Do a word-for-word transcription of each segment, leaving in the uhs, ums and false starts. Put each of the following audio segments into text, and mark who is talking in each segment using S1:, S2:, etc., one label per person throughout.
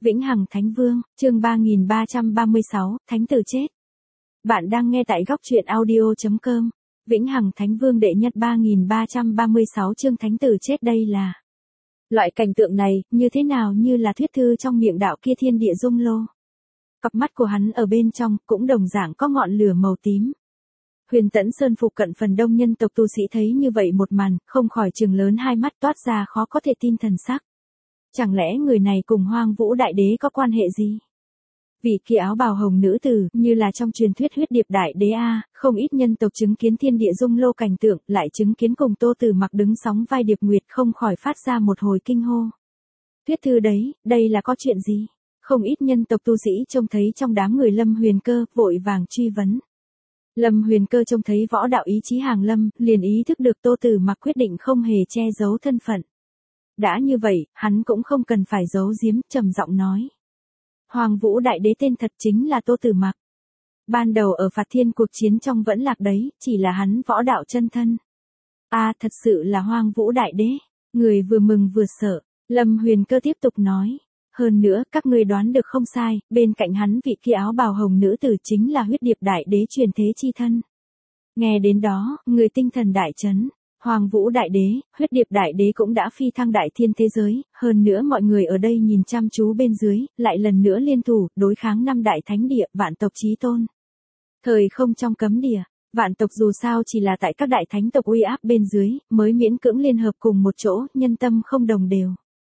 S1: Vĩnh Hằng Thánh Vương, chương ba nghìn ba trăm ba mươi sáu, Thánh Tử chết. Bạn đang nghe tại góc truyện audio chấm com. Vĩnh Hằng Thánh Vương đệ nhất ba nghìn ba trăm ba mươi sáu chương Thánh Tử chết. Đây là loại cảnh tượng này, như thế nào như là thuyết thư trong miệng đạo kia thiên địa dung lô. Cặp mắt của hắn ở bên trong, cũng đồng dạng có ngọn lửa màu tím. Huyền Tẫn Sơn phục cận phần đông nhân tộc tu sĩ thấy như vậy một màn, không khỏi trừng lớn hai mắt toát ra khó có thể tin thần sắc. Chẳng lẽ người này cùng Hoang Vũ Đại Đế có quan hệ gì? Vị kia áo bào hồng nữ tử, như là trong truyền thuyết huyết điệp đại đế a, không ít nhân tộc chứng kiến thiên địa dung lô cảnh tượng, lại chứng kiến cùng Tô Tử Mặc đứng sóng vai điệp nguyệt, không khỏi phát ra một hồi kinh hô. Thuyết thư đấy, đây là có chuyện gì? Không ít nhân tộc tu sĩ trông thấy trong đám người Lâm Huyền Cơ, vội vàng truy vấn. Lâm Huyền Cơ trông thấy võ đạo ý chí hàng lâm, liền ý thức được Tô Tử Mặc quyết định không hề che giấu thân phận. Đã như vậy, hắn cũng không cần phải giấu giếm, trầm giọng nói. Hoàng Vũ Đại Đế tên thật chính là Tô Tử Mặc. Ban đầu ở Phạt Thiên cuộc chiến trong vẫn lạc đấy, chỉ là hắn võ đạo chân thân. A à, thật sự là Hoàng Vũ Đại Đế. Người vừa mừng vừa sợ, Lâm Huyền Cơ tiếp tục nói. Hơn nữa, các ngươi đoán được không sai, bên cạnh hắn vị kia áo bào hồng nữ tử chính là huyết điệp đại đế truyền thế chi thân. Nghe đến đó, người tinh thần đại chấn. Hoàng Vũ Đại Đế, huyết điệp đại đế cũng đã phi thăng đại thiên thế giới, hơn nữa mọi người ở đây nhìn chăm chú bên dưới, lại lần nữa liên thủ, đối kháng năm đại thánh địa, vạn tộc chí tôn. Thời không trong cấm địa, vạn tộc dù sao chỉ là tại các đại thánh tộc uy áp bên dưới, mới miễn cưỡng liên hợp cùng một chỗ, nhân tâm không đồng đều.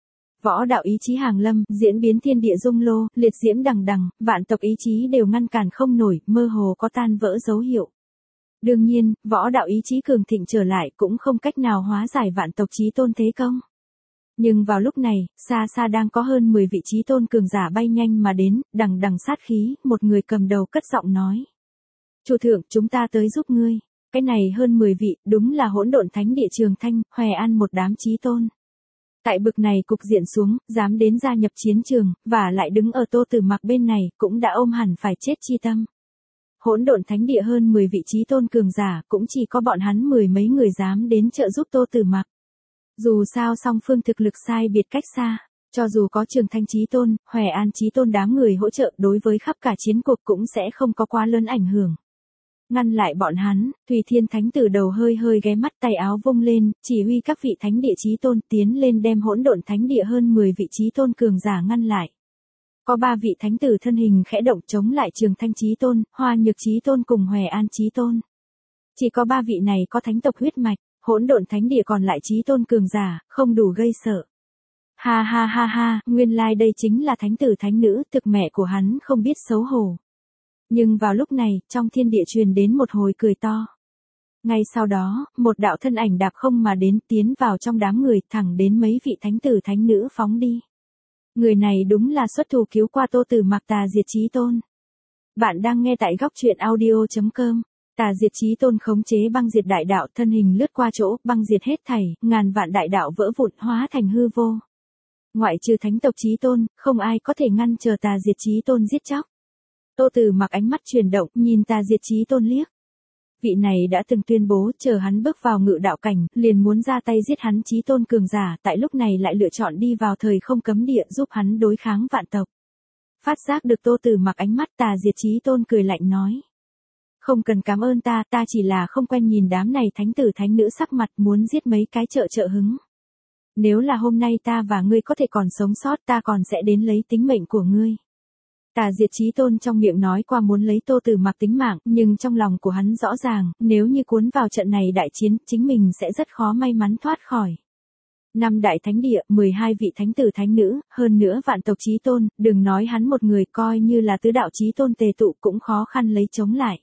S1: Võ đạo ý chí hàng lâm, diễn biến thiên địa dung lô, liệt diễm đằng đằng, vạn tộc ý chí đều ngăn cản không nổi, mơ hồ có tan vỡ dấu hiệu. Đương nhiên, võ đạo ý chí cường thịnh trở lại cũng không cách nào hóa giải vạn tộc chí tôn thế công. Nhưng vào lúc này, xa xa đang có hơn mười vị chí tôn cường giả bay nhanh mà đến, đằng đằng sát khí, một người cầm đầu cất giọng nói. Chủ thượng, chúng ta tới giúp ngươi. Cái này hơn mười vị, đúng là hỗn độn thánh địa Trường Thanh, Hoè An một đám chí tôn. Tại bực này cục diện xuống, dám đến gia nhập chiến trường, và lại đứng ở Tô Tử Mặc bên này, cũng đã ôm hẳn phải chết chi tâm. Hỗn độn thánh địa hơn mười vị chí tôn cường giả, cũng chỉ có bọn hắn mười mấy người dám đến trợ giúp Tô Tử Mặc. Dù sao song phương thực lực sai biệt cách xa, cho dù có Trường Thanh chí tôn, Hoè An chí tôn đám người hỗ trợ, đối với khắp cả chiến cuộc cũng sẽ không có quá lớn ảnh hưởng. Ngăn lại bọn hắn, Thùy Thiên Thánh Tử đầu hơi hơi ghé mắt, tay áo vung lên, chỉ huy các vị thánh địa chí tôn tiến lên đem hỗn độn thánh địa hơn mười vị chí tôn cường giả ngăn lại. Có ba vị thánh tử thân hình khẽ động chống lại Trường Thanh chí tôn, Hoa Nhược chí tôn cùng Hoè An chí tôn. Chỉ có ba vị này có thánh tộc huyết mạch, hỗn độn thánh địa còn lại chí tôn cường giả, không đủ gây sợ. Ha ha ha ha, nguyên lai like đây chính là thánh tử thánh nữ, thực mẹ của hắn không biết xấu hổ. Nhưng vào lúc này, trong thiên địa truyền đến một hồi cười to. Ngay sau đó, một đạo thân ảnh đạp không mà đến, tiến vào trong đám người, thẳng đến mấy vị thánh tử thánh nữ phóng đi. Người này đúng là xuất thủ cứu qua Tô Tử Mặc Tà Diệt Chí Tôn. Bạn đang nghe tại góc truyện audio chấm com. Tà Diệt Chí Tôn khống chế băng diệt đại đạo, thân hình lướt qua chỗ, băng diệt hết thảy, ngàn vạn đại đạo vỡ vụn hóa thành hư vô. Ngoại trừ thánh tộc Chí Tôn, không ai có thể ngăn chờ Tà Diệt Chí Tôn giết chóc. Tô Tử Mặc ánh mắt chuyển động, nhìn Tà Diệt Chí Tôn liếc. Vị này đã từng tuyên bố chờ hắn bước vào ngự đạo cảnh, liền muốn ra tay giết hắn chí tôn cường giả, tại lúc này lại lựa chọn đi vào thời không cấm địa giúp hắn đối kháng vạn tộc. Phát giác được Tô Tử Mặc ánh mắt, Tà Diệt Chí Tôn cười lạnh nói. Không cần cảm ơn ta, ta chỉ là không quen nhìn đám này thánh tử thánh nữ sắc mặt, muốn giết mấy cái trợ trợ hứng. Nếu là hôm nay ta và ngươi có thể còn sống sót, ta còn sẽ đến lấy tính mệnh của ngươi. Tà Diệt Chí Tôn trong miệng nói qua muốn lấy Tô Tử Mặc tính mạng, nhưng trong lòng của hắn rõ ràng, nếu như cuốn vào trận này đại chiến, chính mình sẽ rất khó may mắn thoát khỏi. Năm đại thánh địa, mười hai vị thánh tử thánh nữ, hơn nữa vạn tộc chí tôn, đừng nói hắn một người, coi như là tứ đạo chí tôn tề tụ cũng khó khăn lấy chống lại.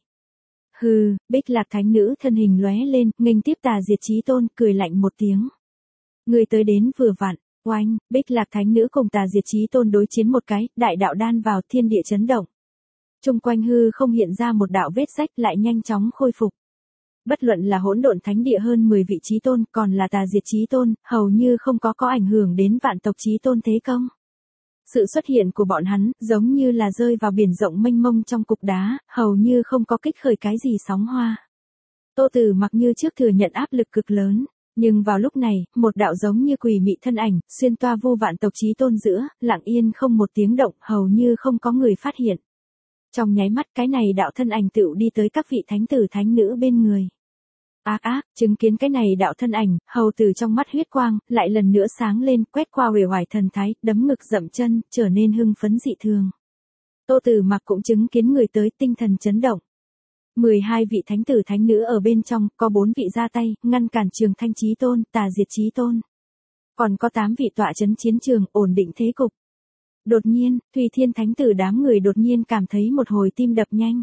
S1: Hừ, Bích Lạc thánh nữ thân hình lóe lên, nghênh tiếp Tà Diệt Chí Tôn, cười lạnh một tiếng. Người tới đến vừa vặn. Oanh, Bích Lạc thánh nữ cùng Tà Diệt Chí Tôn đối chiến một cái, đại đạo đan vào, thiên địa chấn động. Trung quanh hư không hiện ra một đạo vết rách, lại nhanh chóng khôi phục. Bất luận là hỗn độn thánh địa hơn mười vị chí tôn, còn là Tà Diệt Chí Tôn, hầu như không có có ảnh hưởng đến vạn tộc chí tôn thế công. Sự xuất hiện của bọn hắn, giống như là rơi vào biển rộng mênh mông trong cục đá, hầu như không có kích khởi cái gì sóng hoa. Tô Tử Mặc như trước thừa nhận áp lực cực lớn. Nhưng vào lúc này, một đạo giống như quỷ mị thân ảnh, xuyên toa vô vạn tộc Chí Tôn giữa, lặng yên không một tiếng động, hầu như không có người phát hiện. Trong nháy mắt cái này đạo thân ảnh tựu đi tới các vị thánh tử thánh nữ bên người. Ác ác, chứng kiến cái này đạo thân ảnh, hầu từ trong mắt huyết quang, lại lần nữa sáng lên, quét qua uể oải thần thái, đấm ngực dậm chân, trở nên hưng phấn dị thường. Tô Tử Mặc cũng chứng kiến người tới, tinh thần chấn động. mười hai vị thánh tử thánh nữ ở bên trong, có bốn vị ra tay, ngăn cản Trường Thanh Chí Tôn, Tà Diệt Chí Tôn. Còn có tám vị tọa chấn chiến trường, ổn định thế cục. Đột nhiên, Thùy Thiên thánh tử đám người đột nhiên cảm thấy một hồi tim đập nhanh.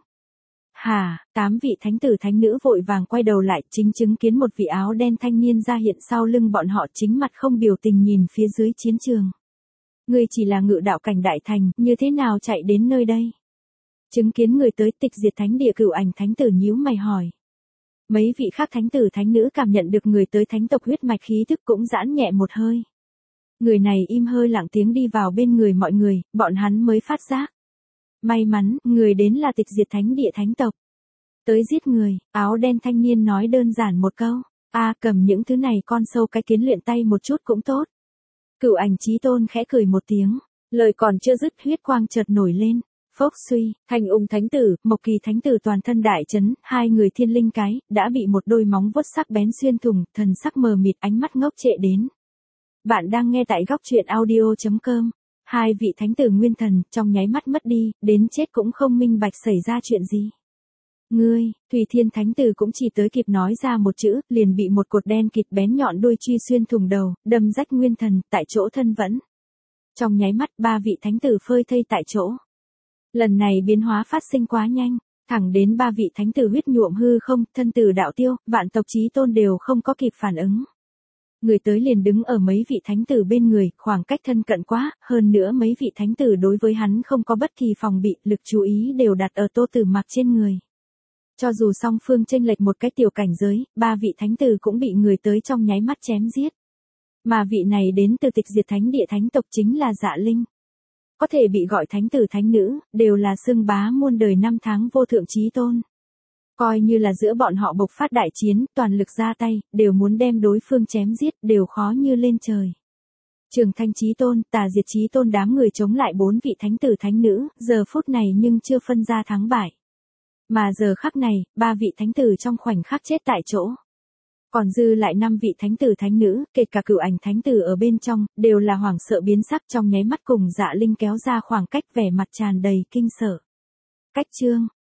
S1: Hả, tám vị thánh tử thánh nữ vội vàng quay đầu lại, chính chứng kiến một vị áo đen thanh niên ra hiện sau lưng bọn họ, chính mặt không biểu tình nhìn phía dưới chiến trường. Ngươi chỉ là ngự đạo cảnh đại thành, như thế nào chạy đến nơi đây? Chứng kiến người tới, Tịch Diệt Thánh Địa Cửu Ảnh thánh tử nhíu mày hỏi. Mấy vị khác thánh tử thánh nữ cảm nhận được người tới thánh tộc huyết mạch khí tức cũng giãn nhẹ một hơi. Người này im hơi lặng tiếng đi vào bên người mọi người, bọn hắn mới phát giác. May mắn, người đến là Tịch Diệt Thánh Địa thánh tộc. Tới giết người, áo đen thanh niên nói đơn giản một câu. A cầm những thứ này con sâu cái kiến luyện tay một chút cũng tốt. Cửu Ảnh Chí Tôn khẽ cười một tiếng, lời còn chưa dứt huyết quang chợt nổi lên. Phốc suy, Thanh Ung thánh tử, Mộc Kỳ thánh tử toàn thân đại chấn, hai người thiên linh cái, đã bị một đôi móng vuốt sắc bén xuyên thủng, thần sắc mờ mịt, ánh mắt ngốc trệ đến. Bạn đang nghe tại góc truyện audio chấm com. Hai vị thánh tử nguyên thần, trong nháy mắt mất đi, đến chết cũng không minh bạch xảy ra chuyện gì. Ngươi, Thùy Thiên thánh tử cũng chỉ tới kịp nói ra một chữ, liền bị một cột đen kịt bén nhọn đuôi truy xuyên thủng đầu, đâm rách nguyên thần, tại chỗ thân vẫn. Trong nháy mắt ba vị thánh tử phơi thây tại chỗ. Lần này biến hóa phát sinh quá nhanh, thẳng đến ba vị thánh tử huyết nhuộm hư không, thân tử đạo tiêu, vạn tộc Chí Tôn đều không có kịp phản ứng. Người tới liền đứng ở mấy vị thánh tử bên người, khoảng cách thân cận quá, hơn nữa mấy vị thánh tử đối với hắn không có bất kỳ phòng bị, lực chú ý đều đặt ở Tô Tử Mặc trên người. Cho dù song phương chênh lệch một cái tiểu cảnh giới, ba vị thánh tử cũng bị người tới trong nháy mắt chém giết. Mà vị này đến từ Tịch Diệt Thánh Địa thánh tộc chính là Dạ Linh. Có thể bị gọi thánh tử thánh nữ, đều là xưng bá muôn đời năm tháng vô thượng Chí Tôn. Coi như là giữa bọn họ bộc phát đại chiến, toàn lực ra tay, đều muốn đem đối phương chém giết, đều khó như lên trời. Trường Thanh Chí Tôn, Tà Diệt Chí Tôn đám người chống lại bốn vị thánh tử thánh nữ, giờ phút này nhưng chưa phân ra thắng bại. Mà giờ khắc này, ba vị thánh tử trong khoảnh khắc chết tại chỗ. Còn dư lại năm vị thánh tử thánh nữ, kể cả Cửu Ảnh thánh tử ở bên trong, đều là hoảng sợ biến sắc, trong nháy mắt cùng Dạ Linh kéo ra khoảng cách, vẻ mặt tràn đầy kinh sợ. Cách chương,